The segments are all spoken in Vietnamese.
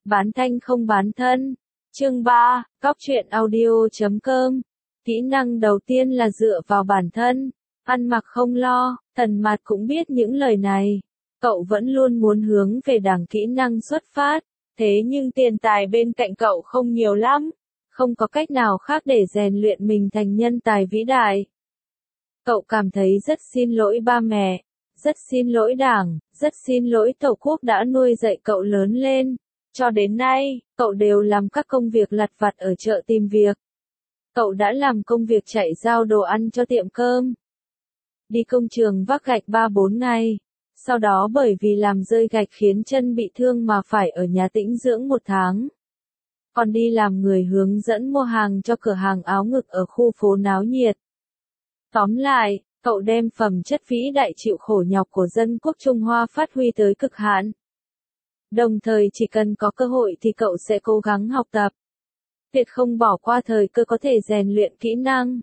Bán thanh không bán thân. Chương 3, Cóc truyện audio.com. Kỹ năng đầu tiên là dựa vào bản thân, ăn mặc không lo. Tần Mạt cũng biết những lời này. Cậu vẫn luôn muốn hướng về đảng kỹ năng xuất phát, thế nhưng tiền tài bên cạnh cậu không nhiều lắm, không có cách nào khác để rèn luyện mình thành nhân tài vĩ đại. Cậu cảm thấy rất xin lỗi ba mẹ, rất xin lỗi đảng, rất xin lỗi Tổ quốc đã nuôi dạy cậu lớn lên. Cho đến nay, cậu đều làm các công việc lặt vặt ở chợ tìm việc. Cậu đã làm công việc chạy giao đồ ăn cho tiệm cơm. Đi công trường vác gạch 3-4 ngày. Sau đó bởi vì làm rơi gạch khiến chân bị thương mà phải ở nhà tĩnh dưỡng 1 tháng. Còn đi làm người hướng dẫn mua hàng cho cửa hàng áo ngực ở khu phố náo nhiệt. Tóm lại, cậu đem phẩm chất vĩ đại chịu khổ nhọc của dân quốc Trung Hoa phát huy tới cực hạn. Đồng thời chỉ cần có cơ hội thì cậu sẽ cố gắng học tập. Tuyệt không bỏ qua thời cơ có thể rèn luyện kỹ năng.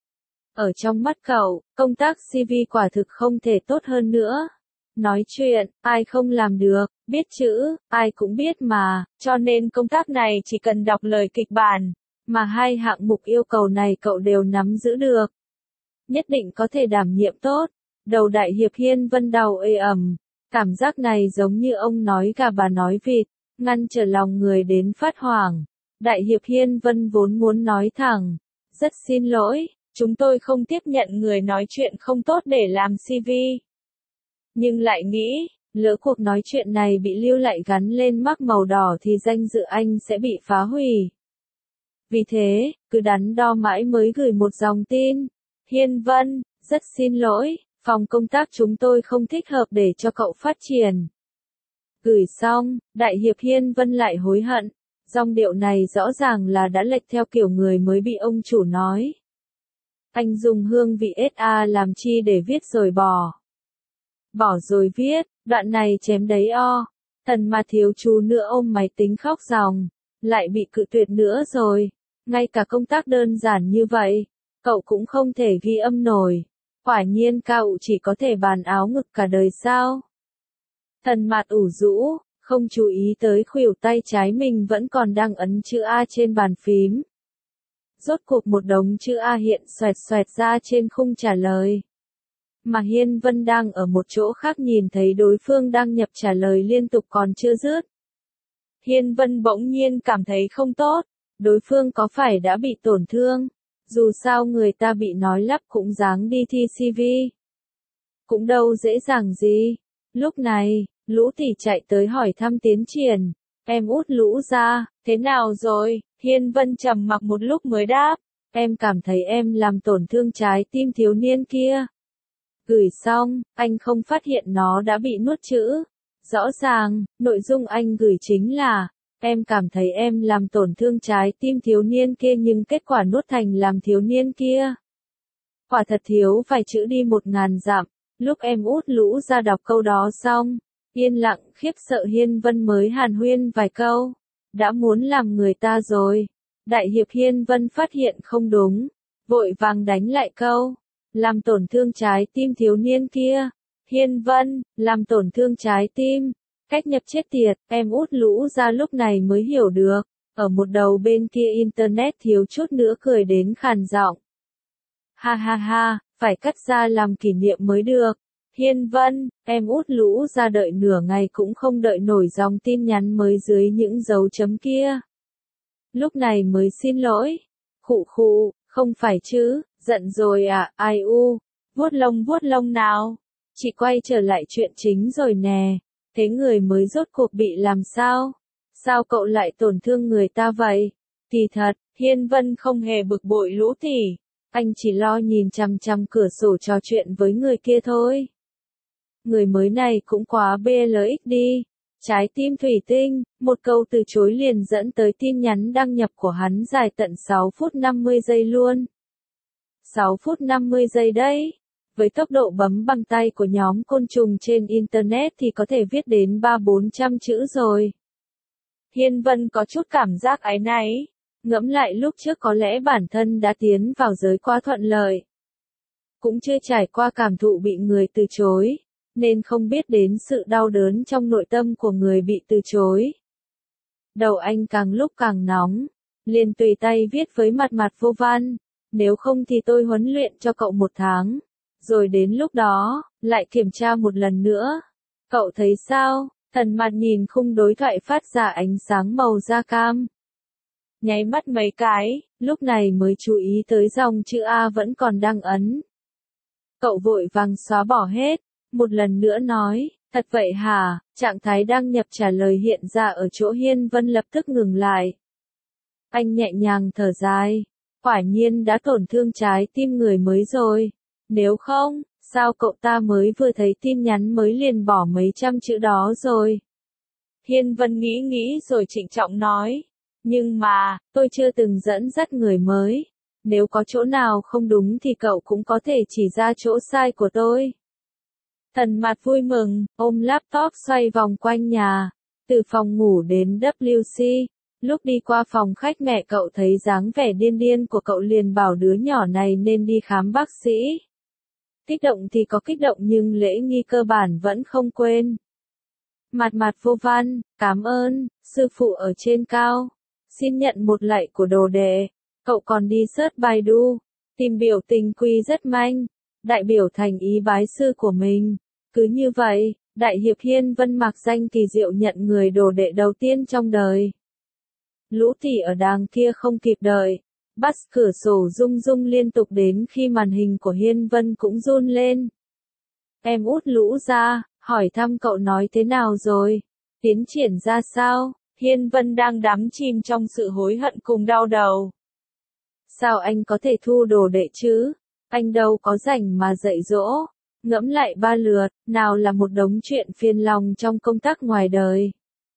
Ở trong mắt cậu, công tác CV quả thực không thể tốt hơn nữa. Nói chuyện, ai không làm được, biết chữ, ai cũng biết mà, cho nên công tác này chỉ cần đọc lời kịch bản, mà 2 hạng mục yêu cầu này cậu đều nắm giữ được. Nhất định có thể đảm nhiệm tốt. Đầu đại hiệp Hiên Vân đầu ê ẩm, cảm giác này giống như ông nói gà bà nói vịt, ngăn trở lòng người đến phát hoảng. Đại hiệp Hiên Vân vốn muốn nói thẳng, rất xin lỗi, chúng tôi không tiếp nhận người nói chuyện không tốt để làm CV. Nhưng lại nghĩ, lỡ cuộc nói chuyện này bị lưu lại gắn lên mác màu đỏ thì danh dự anh sẽ bị phá hủy. Vì thế, cứ đắn đo mãi mới gửi một dòng tin. Hiên Vân, rất xin lỗi, phòng công tác chúng tôi không thích hợp để cho cậu phát triển. Gửi xong, đại hiệp Hiên Vân lại hối hận. Dòng điệu này rõ ràng là đã lệch theo kiểu người mới bị ông chủ nói. Anh dùng hương vị SA làm chi để viết rồi bỏ. Bỏ rồi viết, đoạn này chém đấy o. Tần Mạt thiếu chú nữa ôm máy tính khóc ròng. Lại bị cự tuyệt nữa rồi. Ngay cả công tác đơn giản như vậy, cậu cũng không thể ghi âm nổi. Quả nhiên cậu chỉ có thể bàn áo ngực cả đời sao. Tần Mạt ủ rũ, không chú ý tới khuỷu tay trái mình vẫn còn đang ấn chữ A trên bàn phím. Rốt cuộc một đống chữ A hiện xoẹt xoẹt ra trên khung trả lời. Mà Hiên Vân đang ở một chỗ khác nhìn thấy đối phương đang nhập trả lời liên tục còn chưa dứt. Hiên Vân bỗng nhiên cảm thấy không tốt, đối phương có phải đã bị tổn thương, dù sao người ta bị nói lắp cũng dáng đi thi CV. Cũng đâu dễ dàng gì. Lúc này, Lũ Tỷ chạy tới hỏi thăm tiến triển, em út Lũ ra, thế nào rồi? Hiên Vân trầm mặc một lúc mới đáp, em cảm thấy em làm tổn thương trái tim thiếu niên kia. Gửi xong, anh không phát hiện nó đã bị nuốt chữ. Rõ ràng, nội dung anh gửi chính là, em cảm thấy em làm tổn thương trái tim thiếu niên kia nhưng kết quả nuốt thành làm thiếu niên kia. Quả thật thiếu vài chữ đi 1000 dặm. Lúc em út Lũ ra đọc câu đó xong, yên lặng khiếp sợ Hiên Vân mới hàn huyên vài câu. Đã muốn làm người ta rồi. Đại hiệp Hiên Vân phát hiện không đúng, vội vàng đánh lại câu. Làm tổn thương trái tim thiếu niên kia. Hiên Vân, làm tổn thương trái tim. Cách nhập chết tiệt, em út Lũ ra lúc này mới hiểu được. Ở một đầu bên kia internet thiếu chút nữa cười đến khàn giọng. Ha ha ha, phải cắt ra làm kỷ niệm mới được. Hiên Vân, em út Lũ ra đợi nửa ngày cũng không đợi nổi dòng tin nhắn mới dưới những dấu chấm kia. Lúc này mới xin lỗi. Khụ khụ, không phải chứ, giận rồi à, ai u, vuốt lông nào. Chị quay trở lại chuyện chính rồi nè. Thế người mới rốt cuộc bị làm sao? Sao cậu lại tổn thương người ta vậy? Kỳ thật, Hiên Vân không hề bực bội Lũ Tỷ. Anh chỉ lo nhìn chằm chằm cửa sổ trò chuyện với người kia thôi. Người mới này cũng quá BLX đi. Trái tim thủy tinh, một câu từ chối liền dẫn tới tin nhắn đăng nhập của hắn dài tận 6 phút 50 giây luôn. 6 phút 50 giây đấy. Với tốc độ bấm bằng tay của nhóm côn trùng trên Internet thì có thể viết đến 300-400 chữ rồi. Hiên Vân có chút cảm giác áy náy. Ngẫm lại lúc trước có lẽ bản thân đã tiến vào giới quá thuận lợi. Cũng chưa trải qua cảm thụ bị người từ chối, nên không biết đến sự đau đớn trong nội tâm của người bị từ chối. Đầu anh càng lúc càng nóng, liền tùy tay viết với mặt mặt vô văn, nếu không thì tôi huấn luyện cho cậu 1 tháng, rồi đến lúc đó, lại kiểm tra một lần nữa. Cậu thấy sao? Thần mặt nhìn khung đối thoại phát ra ánh sáng màu da cam. Nháy mắt mấy cái, lúc này mới chú ý tới dòng chữ A vẫn còn đang ấn. Cậu vội vàng xóa bỏ hết, một lần nữa nói, thật vậy hả? Trạng thái đăng nhập trả lời hiện ra ở chỗ Hiên Vân lập tức ngừng lại. Anh nhẹ nhàng thở dài, quả nhiên đã tổn thương trái tim người mới rồi. Nếu không, sao cậu ta mới vừa thấy tin nhắn mới liền bỏ mấy trăm chữ đó rồi? Hiên Vân nghĩ nghĩ rồi trịnh trọng nói, nhưng mà, tôi chưa từng dẫn dắt người mới. Nếu có chỗ nào không đúng thì cậu cũng có thể chỉ ra chỗ sai của tôi. Thần mặt vui mừng, ôm laptop xoay vòng quanh nhà, từ phòng ngủ đến WC. Lúc đi qua phòng khách mẹ cậu thấy dáng vẻ điên điên của cậu liền bảo đứa nhỏ này nên đi khám bác sĩ. Kích động thì có kích động nhưng lễ nghi cơ bản vẫn không quên. Mặt mặt vô văn, cảm ơn, sư phụ ở trên cao. Xin nhận một lạy của đồ đệ. Cậu còn đi search Baidu, tìm biểu tình quy rất manh, đại biểu thành ý bái sư của mình. Cứ như vậy, Đại hiệp Hiên Vân mặc danh kỳ diệu nhận người đồ đệ đầu tiên trong đời. Lũ tỷ ở đàng kia không kịp đợi, bắt cửa sổ rung rung liên tục đến khi màn hình của Hiên Vân cũng run lên. Em út Lũ ra, hỏi thăm cậu nói thế nào rồi, tiến triển ra sao? Hiên Vân đang đắm chìm trong sự hối hận cùng đau đầu. Sao anh có thể thu đồ đệ chứ? Anh đâu có rảnh mà dạy dỗ. Ngẫm lại 3 lượt, nào là một đống chuyện phiền lòng trong công tác ngoài đời.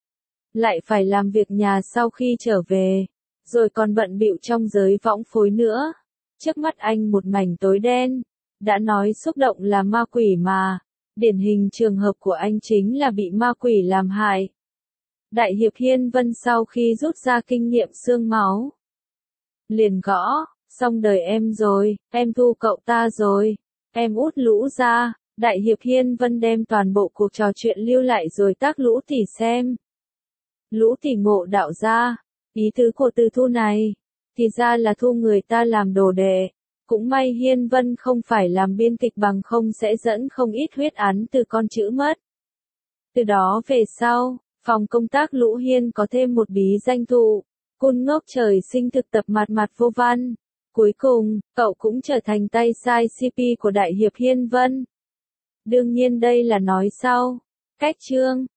Lại phải làm việc nhà sau khi trở về, rồi còn bận bịu trong giới võng phối nữa. Trước mắt anh một mảnh tối đen, đã nói xúc động là ma quỷ mà, điển hình trường hợp của anh chính là bị ma quỷ làm hại. Đại hiệp Hiên Vân sau khi rút ra kinh nghiệm xương máu, liền gõ, xong đời em rồi, em thu cậu ta rồi, em út Lũ ra. Đại hiệp Hiên Vân đem toàn bộ cuộc trò chuyện lưu lại rồi tác Lũ tỷ xem. Lũ tỷ ngộ đạo ra, ý tứ của từ thu này, thì ra là thu người ta làm đồ đệ. Cũng may Hiên Vân không phải làm biên kịch bằng không sẽ dẫn không ít huyết án từ con chữ mất. Từ đó về sau, phòng công tác Lũ Hiên có thêm một bí danh thụ, cun ngốc trời sinh thực tập mặt mặt vô văn. Cuối cùng, cậu cũng trở thành tay sai CP của Đại hiệp Hiên Vân. Đương nhiên đây là nói sau. Cách chương